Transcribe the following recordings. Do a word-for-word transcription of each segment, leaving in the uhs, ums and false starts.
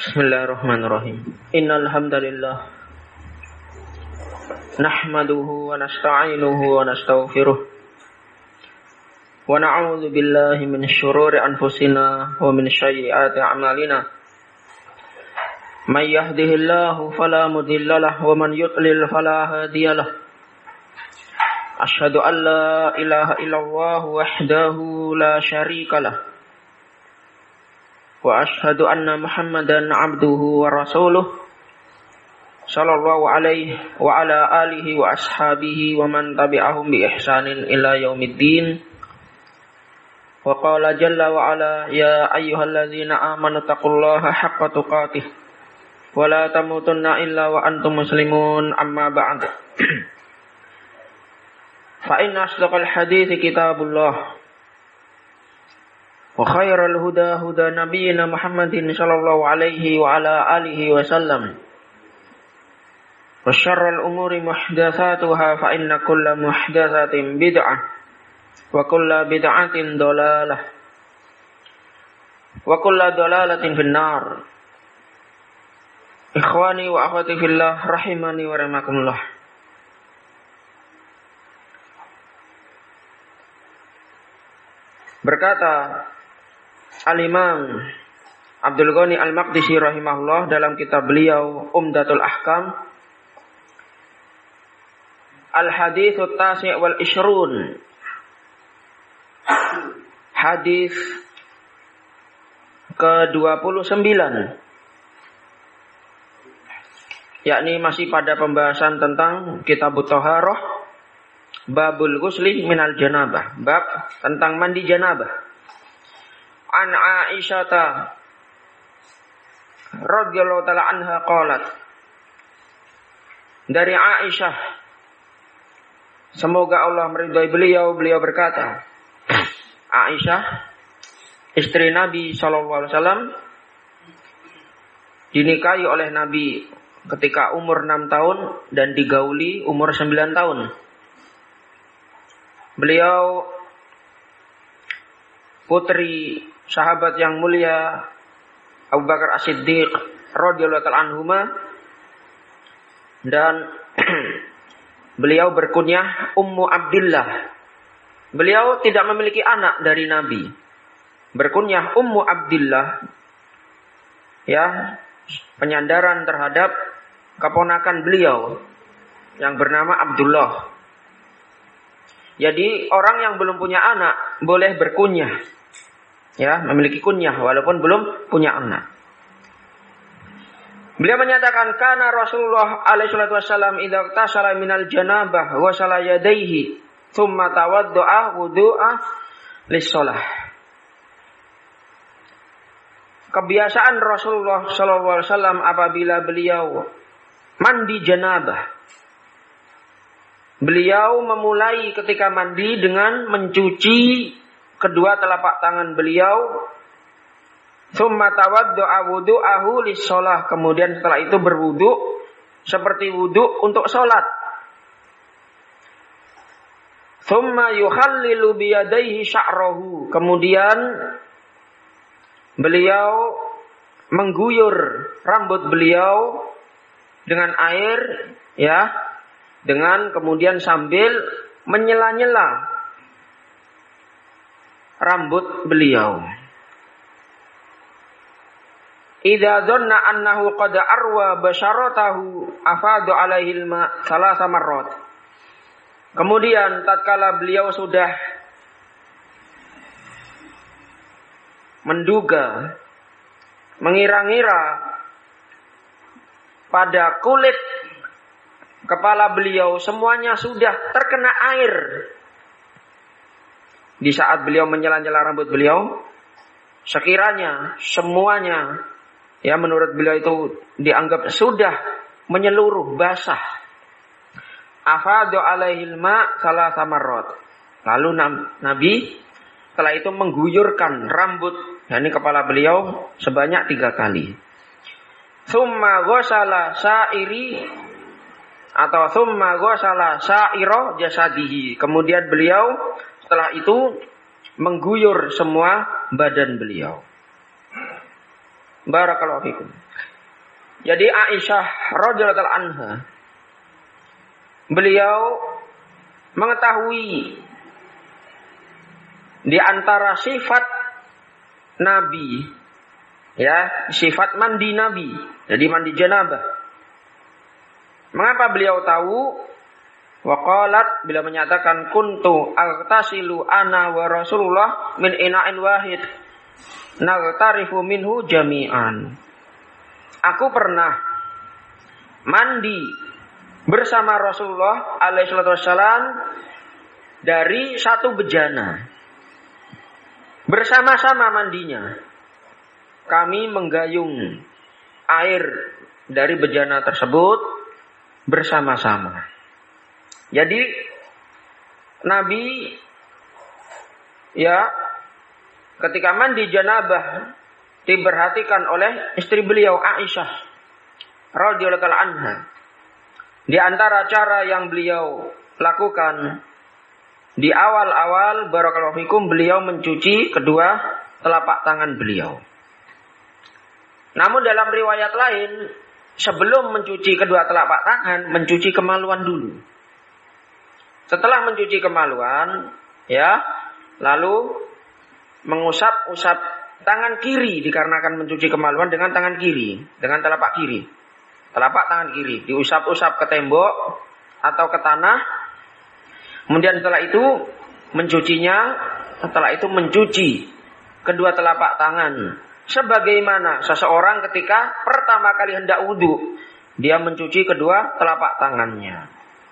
Bismillahirrahmanirrahim. Innal hamdalillah nahmaduhu wa nasta'inuhu wa nastaghfiruh wa na'udzu billahi min syururi anfusina wa min sayyiati a'malina. May yahdihillahu fala mudilla lahu wa man yudlil fala hadiyalah. Asyhadu an la ilaha illallah wahdahu la syarikalah. Wa ashhadu anna Muhammadan abduhu wa rasuluh sallallahu alaihi wa ala alihi wa ashabihi wa man tabi'ahum bi ihsanin ila yaumiddin. Wa qala jalla wa ala ya ayyuhalladzina amanu taqullaha haqqa tuqatih wa la tamutunna illa wa antum muslimun, amma ba'd. Fa inna asdaqal hadithi kitabullah wa khairal huda huda nabiyyina Muhammadin sallallahu alaihi wa ala alihi wa sallam. Wa syarrul umuri muhdatsatuha fa inna kulla muhdatsatin bid'ah wa kulla bid'atin dhalalah wa kulla dhalalatin finnar. Ikhwani wa akhwati fillah rahimani wa rahimakumullah. Berkata Al-Imam Abdul Ghani Al-Maqdisi rahimahullah dalam kitab beliau Umdatul Ahkam, Al-Hadithut Tasi' wal Ishrun, hadis ke dua puluh sembilan, yakni masih pada pembahasan tentang Kitabut Thaharah, Babul Ghusli minal Janabah, bab tentang mandi janabah. An Aisyata radhiyallahu ta'ala anha qalat, dari Aisyah, semoga Allah meridhai beliau, beliau berkata, Aisyah istri Nabi sallallahu alaihi wasallam dinikahi oleh Nabi ketika umur enam tahun dan digauli umur sembilan tahun. Beliau putri sahabat yang mulia Abu Bakar As-Siddiq radhiyallahu ta'ala anhuma, dan beliau berkunyah Ummu Abdillah. Beliau tidak memiliki anak dari Nabi, berkunyah Ummu Abdillah, ya, penyandaran terhadap keponakan beliau yang bernama Abdullah. Jadi orang yang belum punya anak boleh berkunyah, ya, memiliki kunyah walaupun belum punya anak. Beliau menyatakan kana Rasulullah alaihi salatu wasallam idza tasala minal janabah wa sala yadayhi thumma tawaddaa wudu'a lis-shalah. Kebiasaan Rasulullah sallallahu alaihi wasallam apabila beliau mandi janabah, beliau memulai ketika mandi dengan mencuci kedua telapak tangan beliau, tsumma tawadda'a wudu'ahu lis-shalah, kemudian setelah itu berwudu seperti wudu untuk salat. Tsumma yukhallilu biyadaihi sya'rahu, kemudian beliau mengguyur rambut beliau dengan air, ya, dengan kemudian sambil menyela-nyela rambut beliau. Idza dhanna annahu qad arwa basharatahu afadu alaihi al-ma salasa marrat. Kemudian tatkala beliau sudah menduga, mengira-ngira pada kulit kepala beliau semuanya sudah terkena air. Di saat beliau menyela-nyela rambut beliau, sekiranya semuanya, ya, menurut beliau itu dianggap sudah menyeluruh, basah. Afadu alaihil ma salasa marrat. Lalu Nabi setelah itu mengguyurkan rambut, yakni kepala beliau sebanyak tiga kali. Tsumma ghasala sa'iri atau tsumma ghasala sa'ira jasadihi. Kemudian beliau setelah itu mengguyur semua badan beliau. Barakallahu fikum. Jadi Aisyah radhiyallahu anha, beliau mengetahui di antara sifat Nabi, ya, sifat mandi Nabi, jadi mandi janabah. Mengapa beliau tahu? Waqalat, bila menyatakan kuntu aghtasilu ana wa Rasulullah min ina'in wahid naghtarifu minhu jami'an. Aku pernah mandi bersama Rasulullah alaihi wasallam dari satu bejana. Bersama-sama mandinya. Kami menggayung air dari bejana tersebut bersama-sama. Jadi Nabi ya ketika mandi janabah diperhatikan oleh istri beliau Aisyah radhiyallahu anha. Di antara cara yang beliau lakukan di awal-awal barakallahu fikum, beliau mencuci kedua telapak tangan beliau. Namun dalam riwayat lain, sebelum mencuci kedua telapak tangan, mencuci kemaluan dulu. Setelah mencuci kemaluan, ya, lalu mengusap-usap tangan kiri, dikarenakan mencuci kemaluan dengan tangan kiri, dengan telapak kiri. Telapak tangan kiri diusap-usap ke tembok atau ke tanah. Kemudian setelah itu mencucinya, setelah itu mencuci kedua telapak tangan. Sebagaimana seseorang ketika pertama kali hendak wudu, dia mencuci kedua telapak tangannya.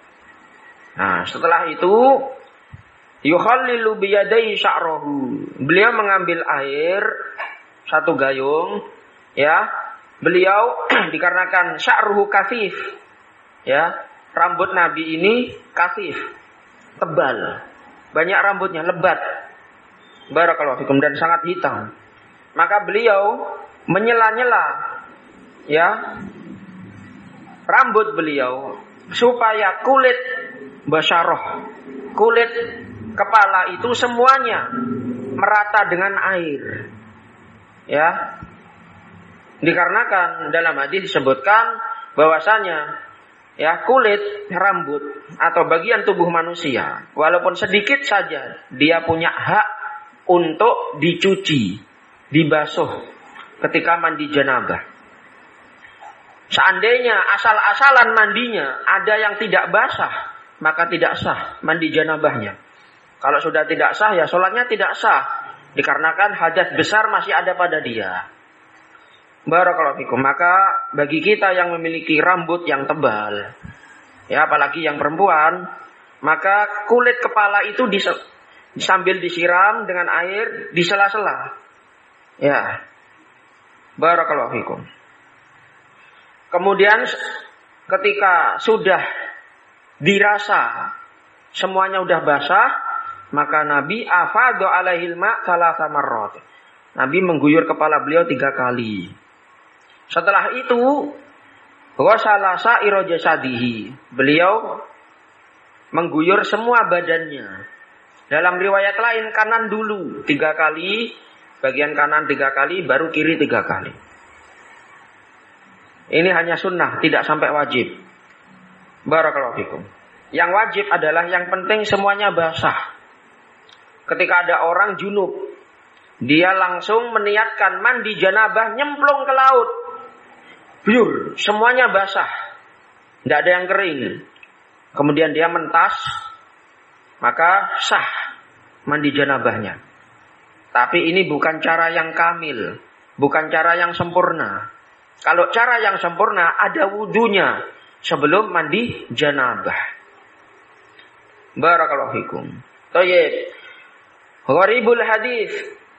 Nah, setelah itu yukhallilu biyadai sya'rahu. Beliau mengambil air satu gayung, ya. Beliau dikarenakan sya'ruhu kasif, ya, rambut Nabi ini kasif, tebal, banyak rambutnya, lebat, barakallahu fikum, dan sangat hitam. Maka beliau menyela-nyela, ya, rambut beliau supaya kulit basyarah, kulit kepala itu semuanya merata dengan air, ya. Dikarenakan dalam hadis disebutkan bahwasanya ya kulit, rambut atau bagian tubuh manusia walaupun sedikit saja dia punya hak untuk dicuci, dibasuh ketika mandi janabah. Seandainya asal-asalan mandinya ada yang tidak basah, maka tidak sah mandi janabahnya. Kalau sudah tidak sah, ya sholatnya tidak sah, dikarenakan hadas besar masih ada pada dia. Barakallahu fikum. Maka bagi kita yang memiliki rambut yang tebal, ya apalagi yang perempuan, maka kulit kepala itu dis- sambil disiram dengan air di sela-sela. Ya. Barakallahu fikum. Kemudian ketika sudah dirasa semuanya udah basah, maka Nabi afadhu alaihil ma' thalatha marrat. Nabi mengguyur kepala beliau tiga kali. Setelah itu, ghasala sa'ira jasadihi. Beliau mengguyur semua badannya. Dalam riwayat lain kanan dulu tiga kali, bagian kanan tiga kali, baru kiri tiga kali. Ini hanya sunnah, tidak sampai wajib. Barakallahu fikum. Yang wajib adalah yang penting semuanya basah. Ketika ada orang junub, dia langsung meniatkan mandi janabah, nyemplung ke laut. Biur, semuanya basah. Tidak ada yang kering. Kemudian dia mentas, maka sah mandi janabahnya. Tapi ini bukan cara yang kamil, bukan cara yang sempurna. Kalau cara yang sempurna, ada wudunya sebelum mandi janabah. Barakallahu fikum. Thayyib. Gharibul hadis.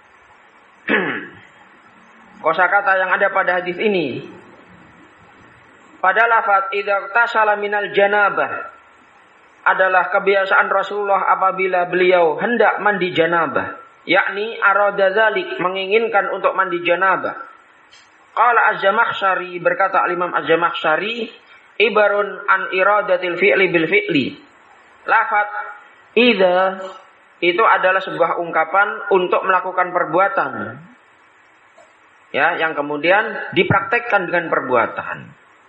Kosakata yang ada pada hadis ini. Pada lafaz idza tasala minal janabah adalah kebiasaan Rasulullah apabila beliau hendak mandi janabah, yakni arada dzalik, menginginkan untuk mandi janabah. Qala Az-Zamakhsyari, berkata Imam Az-Zamakhsyari, ibarun an iradatil fi'li bil fi'li. Lafaz idza itu adalah sebuah ungkapan untuk melakukan perbuatan. Ya, yang kemudian dipraktekkan dengan perbuatan.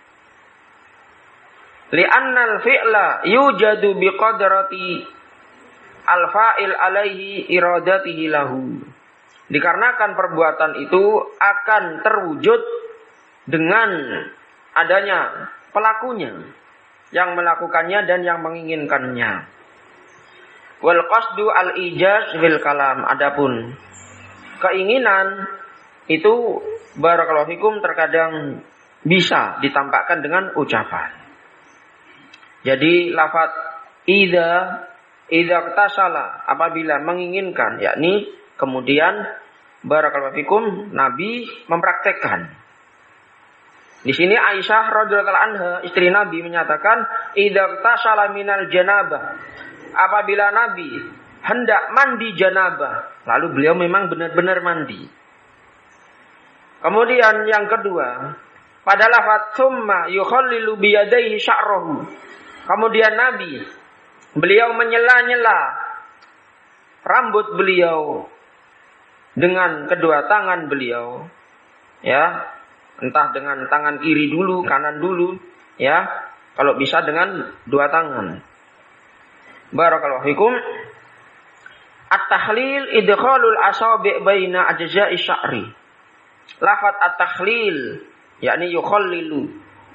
Li'annal fi'la yujadu biqadrati al-fa'il alaihi iradatihi lahu. Dikarenakan perbuatan itu akan terwujud dengan adanya pelakunya yang melakukannya dan yang menginginkannya. Wal qasdu al-ijaz fil kalam. Adapun keinginan itu barakallahu fikum terkadang bisa ditampakkan dengan ucapan. Jadi lafaz idza idza tasala apabila menginginkan, yakni kemudian barakallahu fikum Nabi mempraktekkan. Di sini Aisyah radhiyallahu anha istri Nabi menyatakan idza tasala minal janabah, apabila Nabi hendak mandi janabah, lalu beliau memang benar-benar mandi. Kemudian yang kedua, pada lafaz tsumma yukhallilu biyadaihi sya'rahu. Kemudian Nabi beliau menyela-nyela rambut beliau dengan kedua tangan beliau, ya, entah dengan tangan kiri dulu, kanan dulu, ya, kalau bisa dengan dua tangan. Barakallahu fikum. At-tahlil idkhalul asabi' baina ajza'i sya'ri. Lafaz at-takhlil yakni yukhallilu.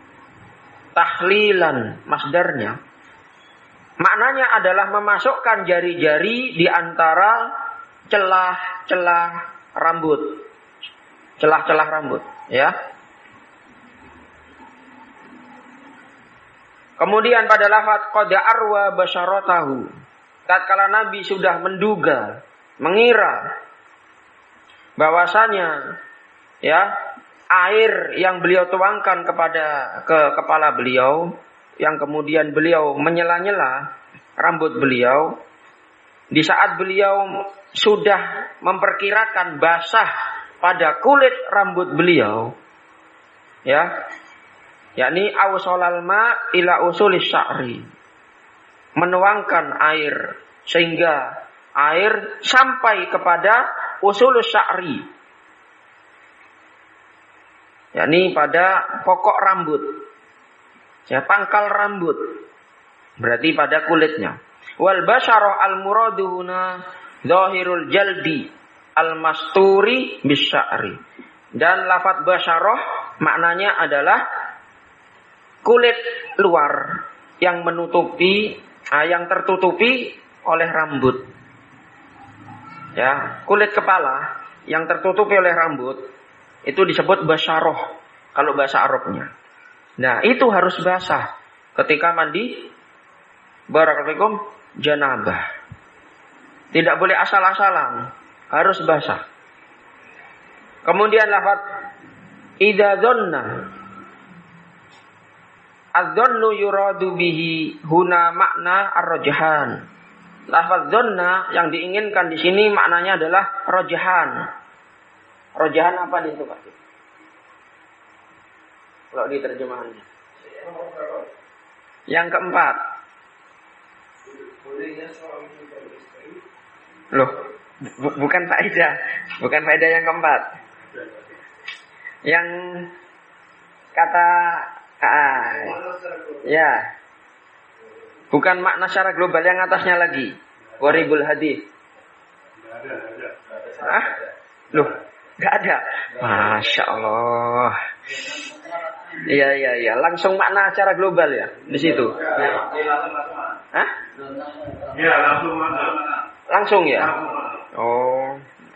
Tahlilan masdarnya. Maknanya adalah memasukkan jari-jari di antara celah-celah rambut. Celah-celah rambut, ya. Kemudian pada lafaz qad arwa basyaratahu. Tatkala Nabi sudah menduga, mengira bahwasanya ya air yang beliau tuangkan kepada ke kepala beliau, yang kemudian beliau menyela-nyela rambut beliau, di saat beliau sudah memperkirakan basah pada kulit rambut beliau, ya, yakni awsalal ma ila usulis sya'ri, menuangkan air sehingga air sampai kepada usulus sya'ri, yakni pada pokok rambut, ya, pangkal rambut, berarti pada kulitnya. Wal basyarah al muraduna zahirul jaldi al masturi bisya'ri. Dan lafaz basyarah maknanya adalah kulit luar yang menutupi, ah, yang tertutupi oleh rambut. Ya, kulit kepala yang tertutupi oleh rambut itu disebut basyarah kalau bahasa Arabnya. Nah, itu harus basah ketika mandi barakallahu fikum janabah. Tidak boleh asal-asalan, harus basah. Kemudian lafaz idza dhanna, adz-dhannu yuradu bihi huna makna ar-rajhan. Lafaz dhanna yang diinginkan di sini maknanya adalah rajhan. Rajhan apa di situ, Pak? Kalau di terjemahannya. Yang keempat. Loh, bu- bukan faedah, bukan faedah yang keempat. Yang kata ah, ya, bukan makna secara global, yang atasnya lagi. Waribul hadis. Ah, loh, nggak ada. Masya Allah. Iya iya iya, langsung makna secara global ya di situ. Hah? Iya, langsung makna. Langsung ya? Oh.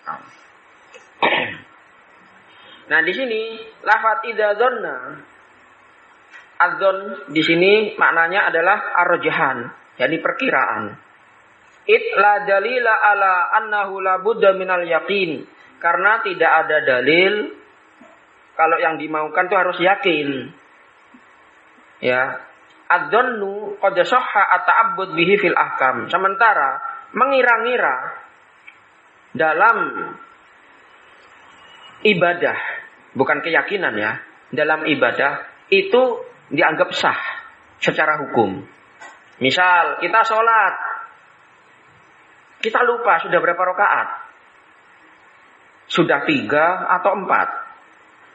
Nah, di sini lafaz idza dhanna, adzon di sini maknanya adalah ar-rajhan, yakni perkiraan. It la dalila ala annahu la budda minal yaqin, karena tidak ada dalil kalau yang dimaukan itu harus yakin. Ya. Adzannu qad sahha at-ta'abbud bihi fil ahkam. Sementara mengira-ngira dalam ibadah, bukan keyakinan ya, dalam ibadah itu dianggap sah secara hukum. Misal kita sholat, kita lupa sudah berapa rakaat, sudah tiga atau empat.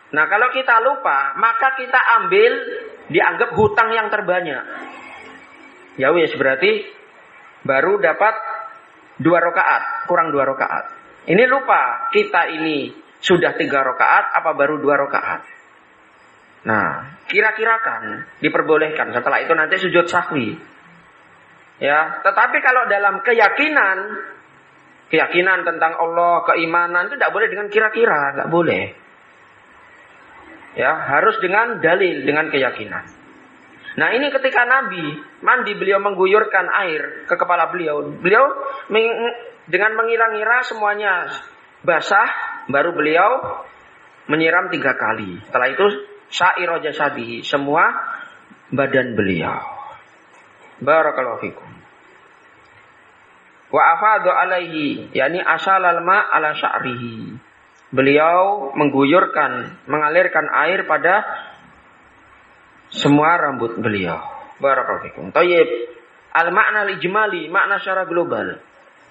Nah, kalau kita lupa, maka kita ambil dianggap hutang yang terbanyak. Ya wis, berarti baru dapat dua rakaat, kurang dua rakaat. Ini lupa, kita ini sudah tiga rakaat, apa baru dua rakaat. Nah, kira-kirakan diperbolehkan. Setelah itu nanti sujud sahwi. Ya, tetapi kalau dalam keyakinan, keyakinan tentang Allah, keimanan itu tidak boleh dengan kira-kira, tidak boleh. Ya, harus dengan dalil, dengan keyakinan. Nah, ini ketika Nabi mandi, beliau mengguyurkan air ke kepala beliau. Beliau meng- dengan mengira-ngira semuanya basah, baru beliau menyiram tiga kali. Setelah itu sa'ira jasadihi, semua badan beliau. Barakallahu fikum. Wa afadhu alaihi, yakni asalal ma ala sya'rihi. Beliau mengguyurkan, mengalirkan air pada semua rambut beliau. Barakallahu fikum. Thayyib. Al makna al ijmali, makna secara global.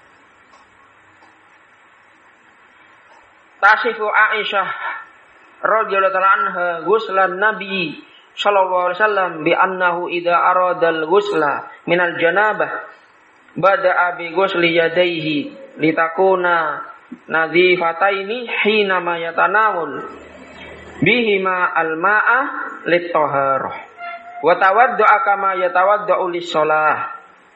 Tasifu Aisyah radhiyallahu ta'ala anha ghuslan Nabi sallallahu alaihi wasallam bi annahu idza aradal ghusla minal janabah bada'a bi ghusli yadayhi litakuna nadhifataini hina ma yatanawul bihima al-ma'a lit-taharah wa tawaddu'a kama yatawadda'u lis-shalah.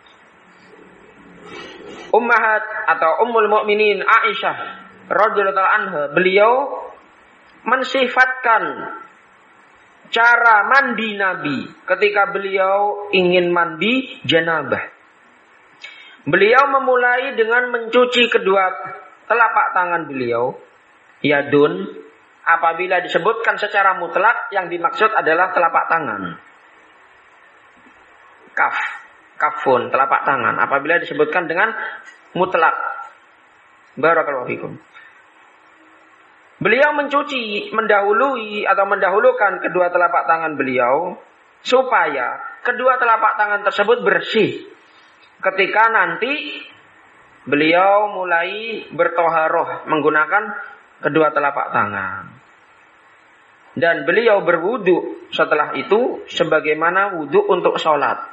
Ummahat atau ummul mukminin Aisyah radhiyallahu anha, beliau mensifatkan cara mandi Nabi ketika beliau ingin mandi janabah. Beliau memulai dengan mencuci kedua telapak tangan beliau, yadun, apabila disebutkan secara mutlak yang dimaksud adalah telapak tangan. Kaf, kafun, telapak tangan, apabila disebutkan dengan mutlak. Barakallahu fikum. Beliau mencuci, mendahului atau mendahulukan kedua telapak tangan beliau supaya kedua telapak tangan tersebut bersih ketika nanti beliau mulai bertoharoh menggunakan kedua telapak tangan. Dan beliau berwudu setelah itu sebagaimana wudu untuk sholat.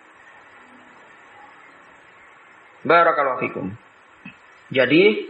Barakallahu fikum. Jadi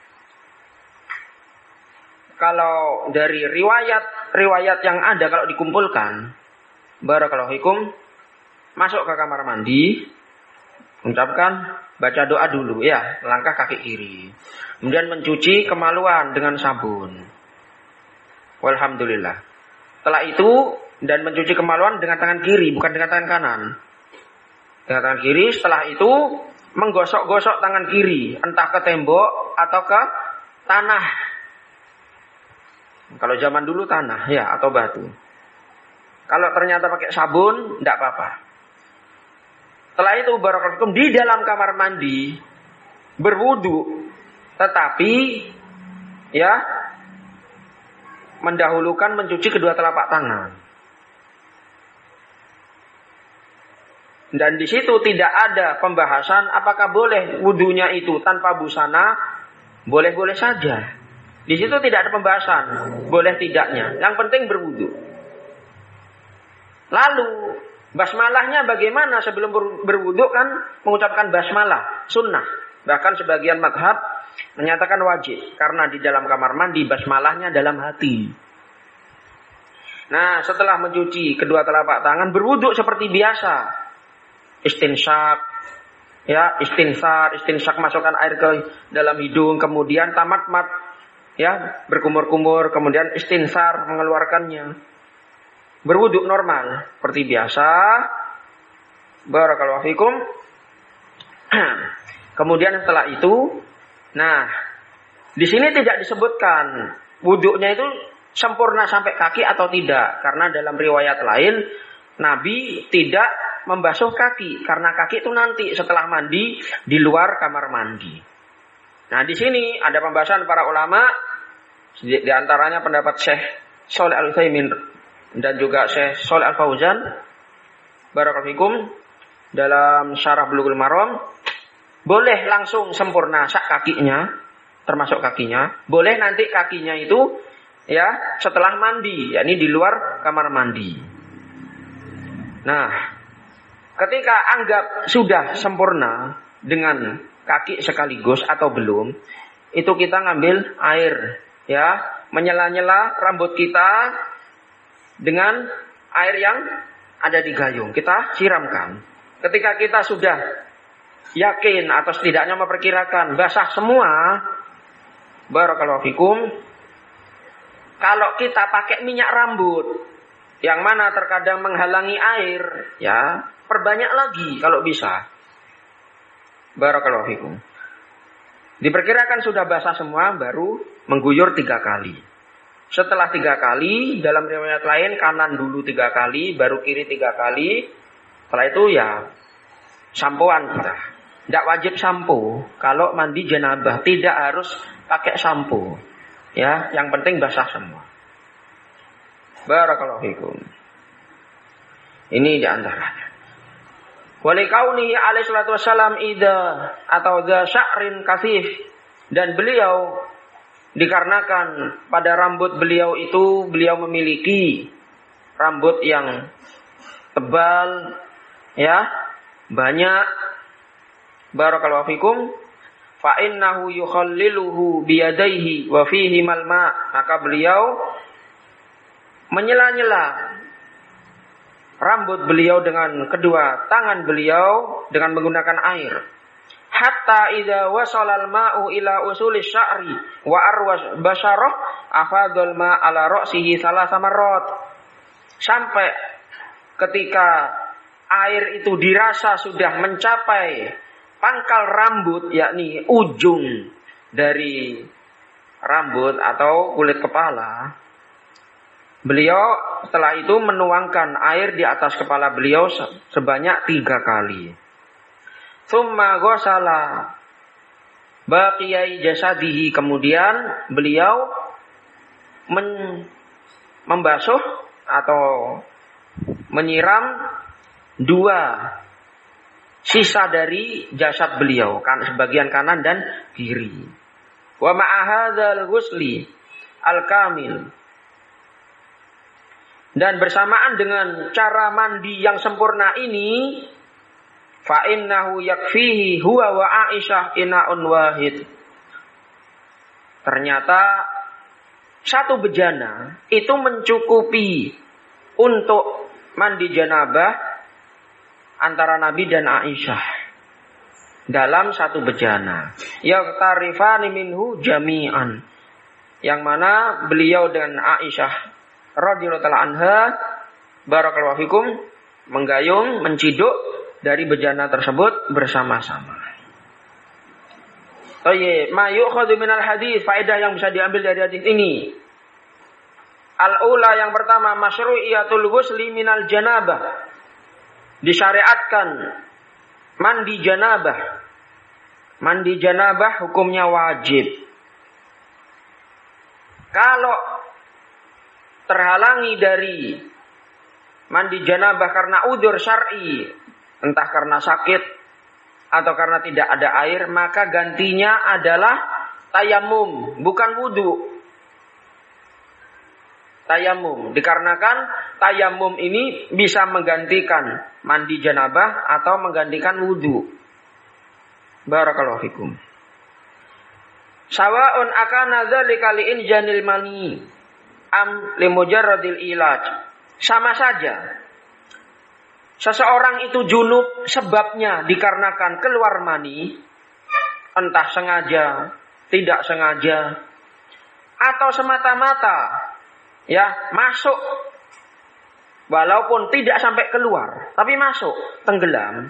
kalau dari riwayat-riwayat yang ada kalau dikumpulkan, barakallahu fikum, masuk ke kamar mandi, ucapkan baca doa dulu ya, langkah kaki kiri. Kemudian mencuci kemaluan dengan sabun. Walhamdulillah. Setelah itu dan mencuci kemaluan dengan tangan kiri, bukan dengan tangan kanan. Dengan tangan kiri, setelah itu menggosok-gosok tangan kiri, entah ke tembok atau ke tanah. Kalau zaman dulu tanah ya atau batu. Kalau ternyata pakai sabun, tidak apa-apa. Setelah itu barakallahu di dalam kamar mandi berwudu, tetapi ya mendahulukan mencuci kedua telapak tangan. Dan di situ tidak ada pembahasan apakah boleh wudunya itu tanpa busana, boleh-boleh saja. Di situ tidak ada pembahasan boleh tidaknya. Yang penting berwudu. Lalu basmalahnya bagaimana sebelum berwudu kan mengucapkan basmalah, sunnah. Bahkan sebagian madhab menyatakan wajib karena di dalam kamar mandi basmalahnya dalam hati. Nah, setelah mencuci kedua telapak tangan berwudu seperti biasa. Istinsyak, ya istinsar, istinsak masukkan air ke dalam hidung, kemudian tamat-mat, ya berkumur-kumur, kemudian istinsar mengeluarkannya. Berwudu normal seperti biasa. Barakallahu fikum. Kemudian setelah itu, nah di sini tidak disebutkan wudunya itu sempurna sampai kaki atau tidak, karena dalam riwayat lain Nabi tidak membasuh kaki karena kaki itu nanti setelah mandi di luar kamar mandi. Nah di sini ada pembahasan para ulama, di, di antaranya pendapat Syekh Shalih Al Utsaimin dan juga Syekh Shalih Al Fauzan, barakallahu fikum, dalam syarah Bulughul Maram, boleh langsung sempurna sak kakinya, termasuk kakinya, boleh nanti kakinya itu ya setelah mandi, yakni di luar kamar mandi. Nah, ketika anggap sudah sempurna dengan kaki sekaligus atau belum, itu kita ngambil air, ya, menyela-nyela rambut kita dengan air yang ada di gayung. Kita siramkan. Ketika kita sudah yakin atau setidaknya memperkirakan basah semua, barakallahu fikum, kalau kita pakai minyak rambut yang mana terkadang menghalangi air, ya, perbanyak lagi kalau bisa. Barakallahu fikum. Diperkirakan sudah basah semua, baru mengguyur tiga kali. Setelah tiga kali, dalam riwayat lain kanan dulu tiga kali, baru kiri tiga kali. Setelah itu ya sampoan kita. Tidak wajib sampo. Kalau mandi janabah tidak harus pakai sampo. Ya, yang penting basah semua. Barakallahu fikum. Ini di antaranya. Walikaunihi alaihi salatu wassalam idza atau dza sya'rin kasif, dan beliau dikarenakan pada rambut beliau itu beliau memiliki rambut yang tebal, ya, banyak. Barakallahu fikum. Fa innahu yukhalliluhu biyadaihi wa fihi malma, maka beliau menyela-nyela rambut beliau dengan kedua tangan beliau dengan menggunakan air. Hatta idza wasala al-ma'u ila usuli sya'ri wa arwas basyarah afadul ma ala ra'sihi salasa marrat. Sampai ketika air itu dirasa sudah mencapai pangkal rambut, yakni ujung dari rambut atau kulit kepala, beliau setelah itu menuangkan air di atas kepala beliau sebanyak tiga kali. Tsumma ghasala baqiyai jasadihi, kemudian beliau men, membasuh atau menyiram dua sisa dari jasad beliau, kan sebagian kanan dan kiri. Wa ma'a hadzal ghusli al-kamil, dan bersamaan dengan cara mandi yang sempurna ini, fa innahu yakfihi huwa wa Aisyah ina'un wahid. Ternyata satu bejana itu mencukupi untuk mandi janabah antara Nabi dan Aisyah dalam satu bejana. Yaqtarifani minhu jami'an, yang mana beliau dan Aisyah radhiyallahu ta'ala anha barakallahu fikum menggayung, menciduk dari bejana tersebut bersama-sama. Tayyib, ma yu'khadhu minal hadis, faedah yang bisa diambil dari hadis ini. Al-ula, yang pertama, masyru'iyatul ghusli minal janabah. Disyariatkan mandi janabah. Mandi janabah hukumnya wajib. Kalau terhalangi dari mandi janabah karena udzur syar'i, entah karena sakit atau karena tidak ada air, maka gantinya adalah tayamum, bukan wudu. Tayamum, dikarenakan tayamum ini bisa menggantikan mandi janabah atau menggantikan wudu. Barakallahu fikum. Sawa'un akana dzalika li injanil mani am li mujarradil ilaj. Sama saja. Seseorang itu junub sebabnya dikarenakan keluar mani, entah sengaja, tidak sengaja, atau semata-mata ya masuk, walaupun tidak sampai keluar, tapi masuk, tenggelam.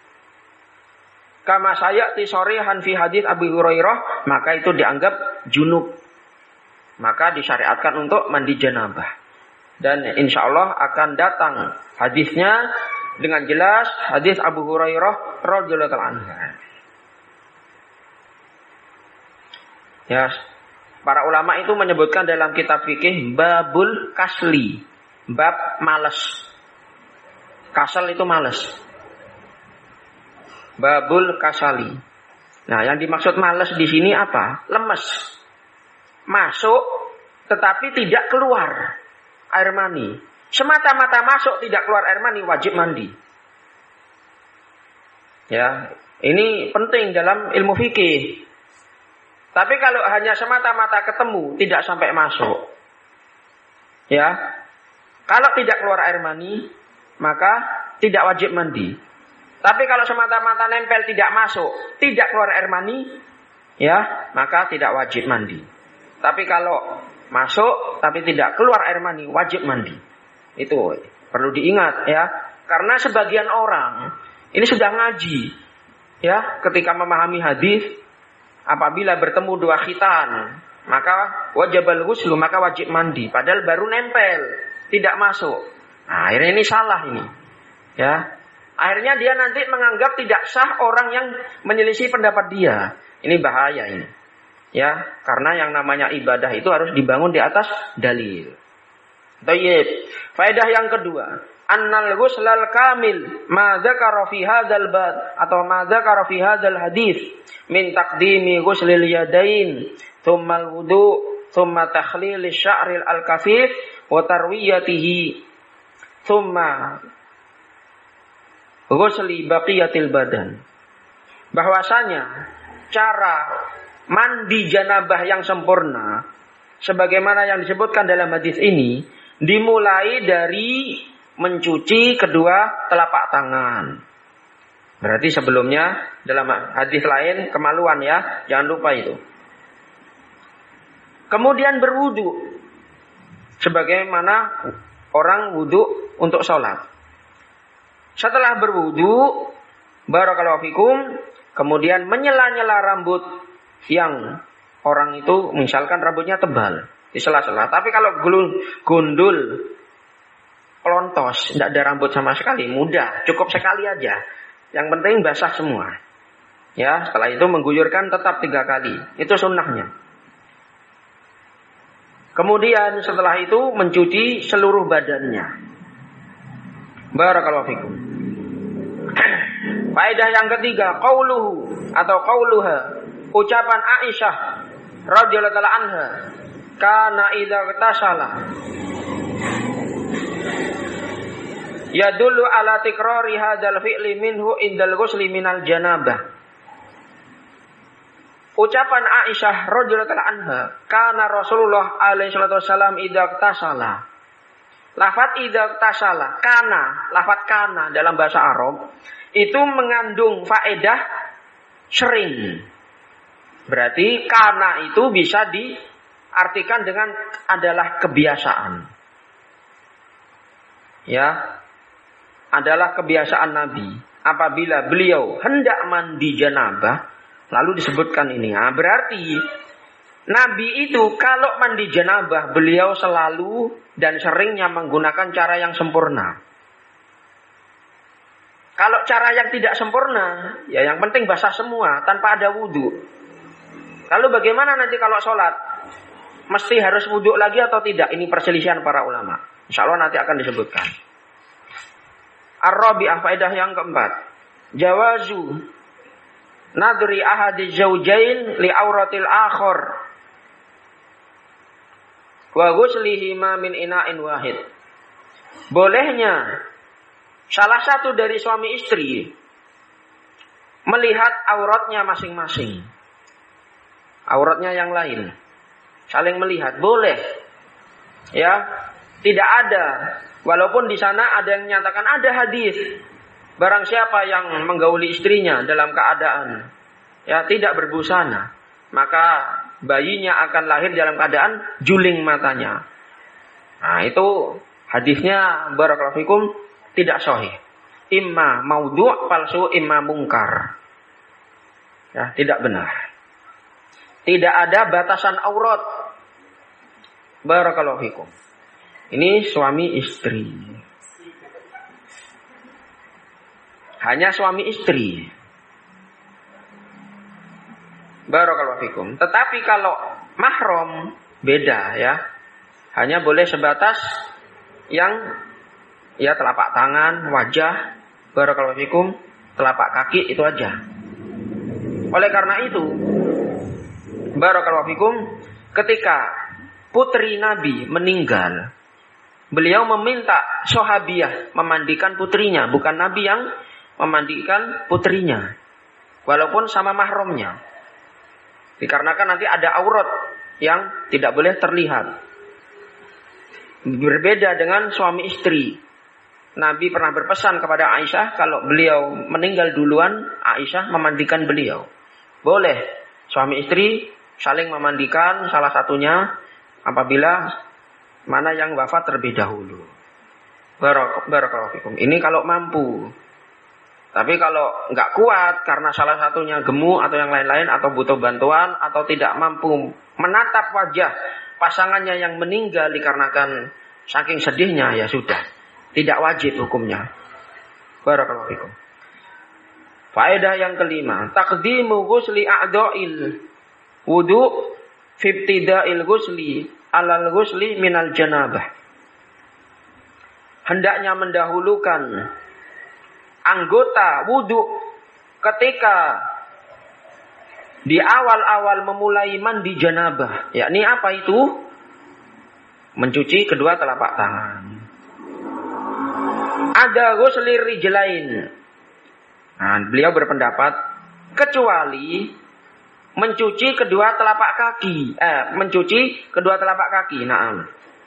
Kama sayati shorihan fi hadits Abi Hurairah, maka itu dianggap junub. Maka disyariatkan untuk mandi janabah. Dan insya Allah akan datang hadisnya dengan jelas, hadis Abu Hurairah radhiyallahu anhu. Ya, para ulama itu menyebutkan dalam kitab fikih babul kasli, bab malas. Kasal itu malas. Babul kasali. Nah, yang dimaksud malas di sini apa? Lemes. Masuk tetapi tidak keluar air mani. Semata-mata masuk tidak keluar air mani, wajib mandi. Ya, ini penting dalam ilmu fikih. Tapi kalau hanya semata-mata ketemu, tidak sampai masuk. Ya, kalau tidak keluar air mani, maka tidak wajib mandi. Tapi kalau semata-mata nempel tidak masuk, tidak keluar air mani, ya, maka tidak wajib mandi. Tapi kalau masuk, tapi tidak keluar air mani, wajib mandi. Itu perlu diingat ya, karena sebagian orang ini sudah ngaji, ya, ketika memahami hadis, apabila bertemu dua khitan, maka wajibal ghuslu, maka wajib mandi. Padahal baru nempel, tidak masuk. Nah, akhirnya ini salah ini, ya. Akhirnya dia nanti menganggap tidak sah orang yang menyelisih pendapat dia. Ini bahaya ini, ya, karena yang namanya ibadah itu harus dibangun di atas dalil. Baik. Faedah yang kedua, annal ghuslal kamil ma dzakara fi hadzal bab atau ma dzakara fi hadzal hadis min taqdimi ghuslil yadain thumma al-wudu thumma takhlil asy-sya'ril al-kafif wa tarwiyatihi thumma ghusli baqiyatil badan. Bahwasanya cara mandi janabah yang sempurna sebagaimana yang disebutkan dalam hadis ini dimulai dari mencuci kedua telapak tangan. Berarti sebelumnya dalam hadis lain kemaluan ya, jangan lupa itu. Kemudian berwudu sebagaimana orang wudu untuk sholat. Setelah berwudu, barakallahu fikum, kemudian menyela-nyela rambut yang orang itu misalkan rambutnya tebal di sela-sela. Tapi kalau gundul, pelontos, tidak ada rambut sama sekali, mudah, cukup sekali aja. Yang penting basah semua. Ya, setelah itu mengguyurkan tetap tiga kali. Itu sunnahnya. Kemudian setelah itu mencuci seluruh badannya. Barakallahu fikum. Faedah yang ketiga, qauluhu atau qauluha, ucapan Aisyah radhiyallahu taala anha, kana idza tasala yadullu ala tikrari hadzal fi'li minhu indal ghusli minal janabah. Ucapan Aisyah radhiyallahu taala anha, kana Rasulullah alaihi salatu wasallam idza tasala. Lafaz idza tasala, kana, lafaz kana dalam bahasa Arab itu mengandung faedah sering. Berarti kana itu bisa diartikan dengan adalah kebiasaan. Ya, adalah kebiasaan Nabi. Apabila beliau hendak mandi janabah, lalu disebutkan ini. Nah, berarti Nabi itu kalau mandi janabah, beliau selalu dan seringnya menggunakan cara yang sempurna. Kalau cara yang tidak sempurna, ya yang penting basah semua tanpa ada wudu. Lalu bagaimana nanti kalau sholat? Mesti harus wudu lagi atau tidak? Ini perselisihan para ulama. Insya Allah nanti akan disebutkan. Ar-Rabi'ah, faedah yang keempat. Jawazu nadri ahadi zawjain li auratil akhar wa ghuslihima min ina'in wahid. Bolehnya salah satu dari suami istri melihat auratnya masing-masing. Auratnya yang lain. Saling melihat, boleh. Ya, tidak ada. Walaupun di sana ada yang menyatakan ada hadis. Barang siapa yang menggauli istrinya dalam keadaan ya tidak berbusana, maka bayinya akan lahir dalam keadaan juling matanya. Nah, itu hadisnya barakallahu fikum tidak sahih. Imma maudhu' palsu, imma mungkar. Ya, tidak benar. Tidak ada batasan aurat. Barakallahu fikum. Ini suami istri. Hanya suami istri. Barakallahu fikum. Tetapi kalau mahram beda ya. Hanya boleh sebatas yang ya telapak tangan, wajah, barakallahu fikum, telapak kaki itu aja. Oleh karena itu, barakallahu fikum, ketika putri Nabi meninggal, beliau meminta sahabiah memandikan putrinya, bukan Nabi yang memandikan putrinya, walaupun sama mahramnya. Dikarenakan nanti ada aurat yang tidak boleh terlihat. Berbeda dengan suami istri. Nabi pernah berpesan kepada Aisyah, kalau beliau meninggal duluan, Aisyah memandikan beliau. Boleh suami istri saling memandikan salah satunya apabila mana yang wafat terlebih dahulu. Barakallahu fikum. Ini kalau mampu. Tapi kalau nggak kuat karena salah satunya gemuk atau yang lain-lain, atau butuh bantuan, atau tidak mampu menatap wajah pasangannya yang meninggal dikarenakan saking sedihnya, ya sudah. Tidak wajib hukumnya. Barakallahu fikum. Faedah yang kelima, taqdimu ghusli a'dha'il wudu fi ibtida'il ghusli 'alal ghusli minal janabah. Hendaknya mendahulukan anggota wudu ketika di awal-awal memulai mandi janabah. Yakni apa itu? Mencuci kedua telapak tangan. Ada ghusli rijlain. Nah, beliau berpendapat kecuali mencuci kedua telapak kaki, eh mencuci kedua telapak kaki. Naam.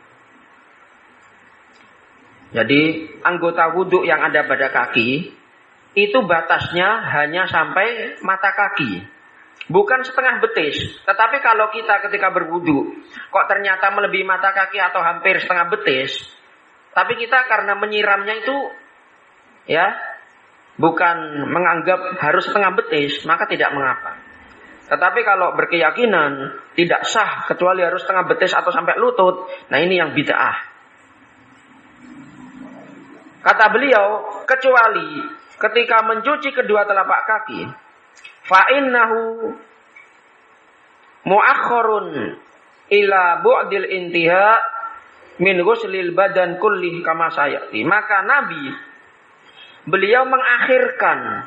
Jadi anggota wudhu yang ada pada kaki itu batasnya hanya sampai mata kaki, bukan setengah betis. Tetapi kalau kita ketika berwudhu kok ternyata melebihi mata kaki atau hampir setengah betis, tapi kita karena menyiramnya itu ya bukan menganggap harus setengah betis, maka tidak mengapa. Tetapi kalau berkeyakinan tidak sah kecuali harus setengah betis atau sampai lutut, nah ini yang bid'ah. Kata beliau, kecuali ketika mencuci kedua telapak kaki, fa innahu mu'akhkharun ila bu'dil intiha min ghuslil badan kullih kama sayati. Maka Nabi beliau mengakhirkan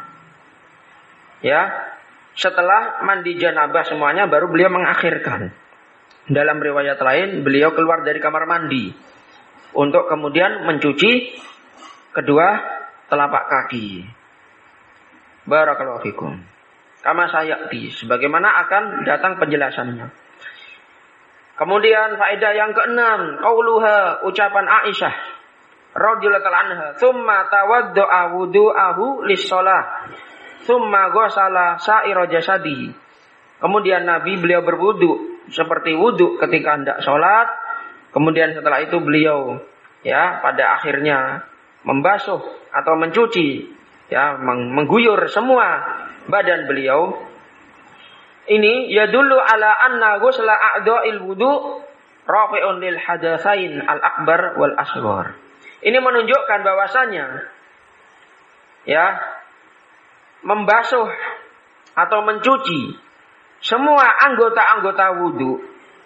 ya setelah mandi janabah semuanya baru beliau mengakhirkan. Dalam riwayat lain beliau keluar dari kamar mandi untuk kemudian mencuci kedua telapak kaki. Barakallahu fikum. Kama sayati, sebagaimana akan datang penjelasannya. Kemudian faedah yang keenam, qauluha, ucapan Aisyah radhiyallahu anha, "Tsumma tawadda'a wudu'ahu lis-shalah, tsumma ghasala sa'ira jasadi." Kemudian Nabi beliau berwudu seperti wudu ketika hendak salat, kemudian setelah itu beliau ya pada akhirnya membasuh atau mencuci ya mengguyur semua badan beliau. Ini yadullu ala anna ghusla a'dha'il wudu rafi'un lil hadatsain al-akbar wal asghar. Ini menunjukkan bahwasanya ya membasuh atau mencuci semua anggota-anggota wudu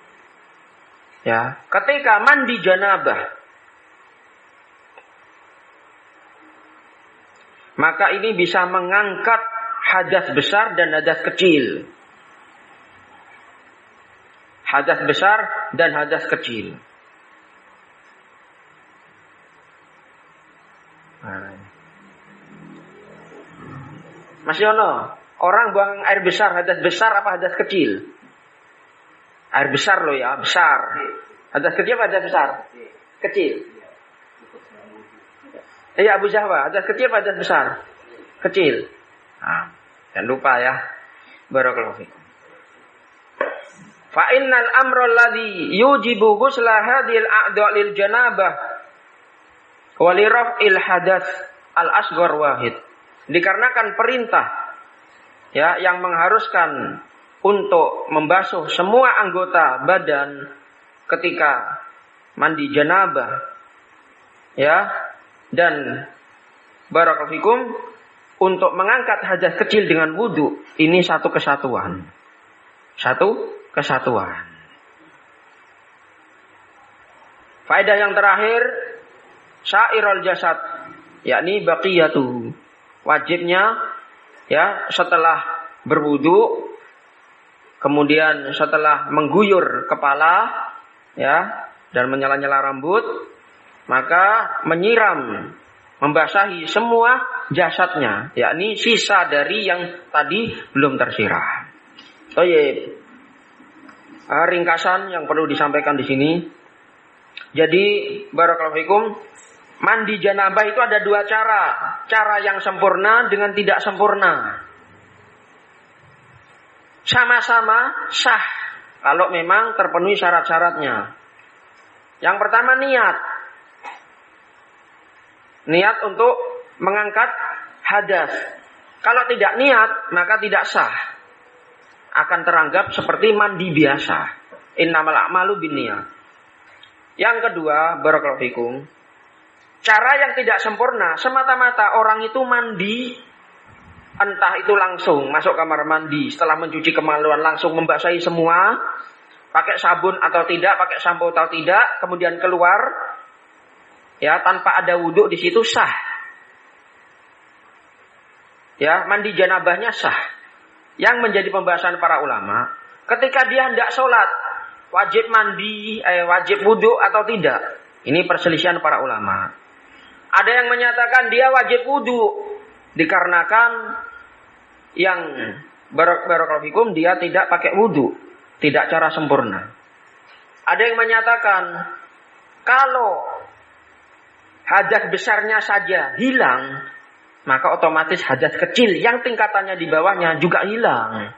ya ketika mandi janabah, maka ini bisa mengangkat hadas besar dan hadas kecil. Hadas besar dan hadas kecil. Mas Yono, orang buang air besar, hadas besar apa hadas kecil? Air besar loh ya, besar. Hadas kecil apa hadas besar? Kecil. Iya Abu Jahwa, hadas kecil apa hadas besar? Kecil. Nah, jangan lupa ya. Barakallahu fikum. Fa innal amra alladhi yujibu ghusla hadhil a'dha' lil janabah wa li raf'il hadath al asghar wahid. Dikarenakan perintah ya yang mengharuskan untuk membasuh semua anggota badan ketika mandi janabah ya, dan barakallahu fikum untuk mengangkat hadas kecil dengan wudu, ini satu kesatuan. Satu kesatuan. Faedah yang terakhir, syairul jasad, yakni baqiyatu. Wajibnya ya setelah berwudu, kemudian setelah mengguyur kepala, ya, dan menyala-nyala rambut, maka menyiram, membasahi semua jasadnya, yakni sisa dari yang tadi belum tersiram. Oh iya, ringkasan yang perlu disampaikan di sini. Jadi, barakallahu fikum, mandi janabah itu ada dua cara. Cara yang sempurna dengan tidak sempurna. Sama-sama sah kalau memang terpenuhi syarat-syaratnya. Yang pertama niat. Niat untuk mengangkat hadas. Kalau tidak niat, maka tidak sah. Akan teranggap seperti mandi biasa. Innamal a'malu binniyat. Yang kedua, barakallahu fikum, cara yang tidak sempurna, semata-mata orang itu mandi, entah itu langsung masuk kamar mandi, setelah mencuci kemaluan langsung membasahi semua, pakai sabun atau tidak, pakai sampo atau tidak, kemudian keluar, ya tanpa ada wudhu di situ sah. Ya, mandi janabahnya sah. Yang menjadi pembahasan para ulama, ketika dia hendak sholat, wajib mandi, eh, wajib wudhu atau tidak. Ini perselisihan para ulama. Ada yang menyatakan dia wajib wudhu dikarenakan yang barakallahu fikum dia tidak pakai wudhu, tidak cara sempurna. Ada yang menyatakan kalau hadas besarnya saja hilang, maka otomatis hadas kecil yang tingkatannya di bawahnya juga hilang.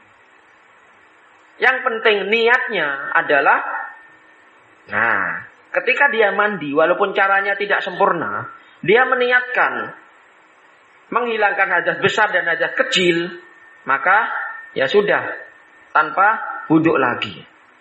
Yang penting niatnya adalah, nah, ketika dia mandi, walaupun caranya tidak sempurna, dia meniatkan menghilangkan hadas besar dan hadas kecil, maka ya sudah, tanpa wudhu lagi.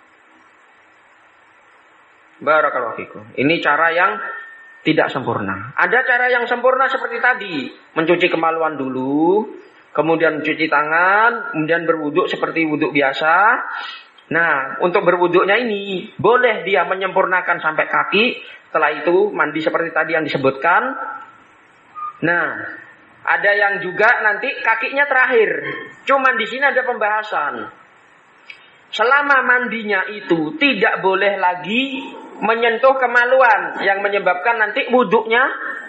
Barakallahu fikum. Ini cara yang tidak sempurna. Ada cara yang sempurna seperti tadi, mencuci kemaluan dulu, kemudian mencuci tangan, kemudian berwuduk seperti wuduk biasa. Nah, untuk berwuduknya ini, boleh dia menyempurnakan sampai kaki. Setelah itu, mandi seperti tadi yang disebutkan. Nah, ada yang juga nanti kakinya terakhir. Cuman di sini ada pembahasan. Selama mandinya itu tidak boleh lagi menyentuh kemaluan yang menyebabkan nanti wuduknya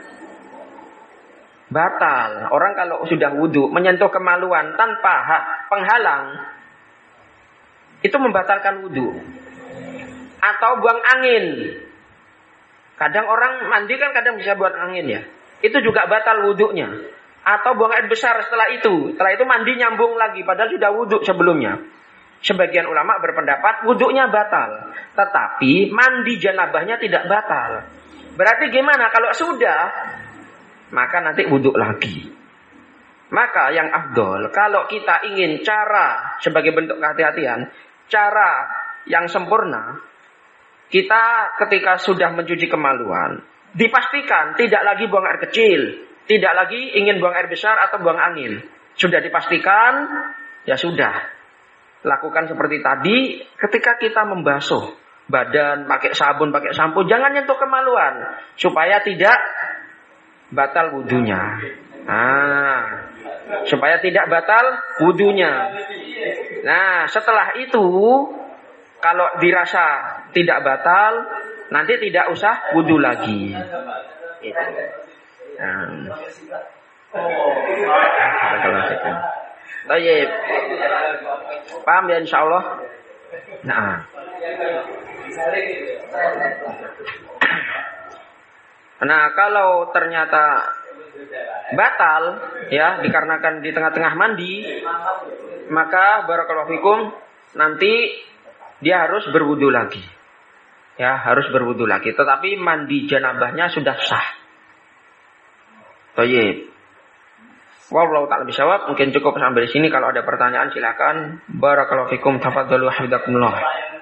batal. Orang kalau sudah wudhu menyentuh kemaluan tanpa hak penghalang, itu membatalkan wudhu. Atau buang angin. Kadang orang mandi kan kadang bisa buang angin ya. Itu juga batal wudhunya. Atau buang air besar setelah itu. Setelah itu mandi nyambung lagi padahal sudah wudhu sebelumnya. Sebagian ulama berpendapat wudhunya batal. Tetapi mandi janabahnya tidak batal. Berarti gimana kalau sudah, maka nanti wudhu lagi. Maka yang afdol, kalau kita ingin cara sebagai bentuk kehati-hatian, cara yang sempurna, kita ketika sudah mencuci kemaluan, dipastikan tidak lagi buang air kecil, tidak lagi ingin buang air besar atau buang angin. Sudah dipastikan, ya sudah. Lakukan seperti tadi, ketika kita membasuh badan, pakai sabun, pakai sampo, jangan nyentuh kemaluan, supaya tidak batal wudunya. Nah, supaya tidak batal wudunya. Nah, setelah itu, kalau dirasa tidak batal, nanti tidak usah wudu lagi. Itu. Nah. Baik. Paham ya insyaallah? Nah. Nah, kalau ternyata batal ya dikarenakan di tengah-tengah mandi, maka barakallahu fikum nanti dia harus berwudu lagi. Ya, harus berwudu lagi, tetapi mandi janabahnya sudah sah. Baik. Wallahu ta'ala bisawab. Mungkin cukup sampai di sini. Kalau ada pertanyaan silakan. Barakallahu fikum. Tafadhalu hafizakumullah.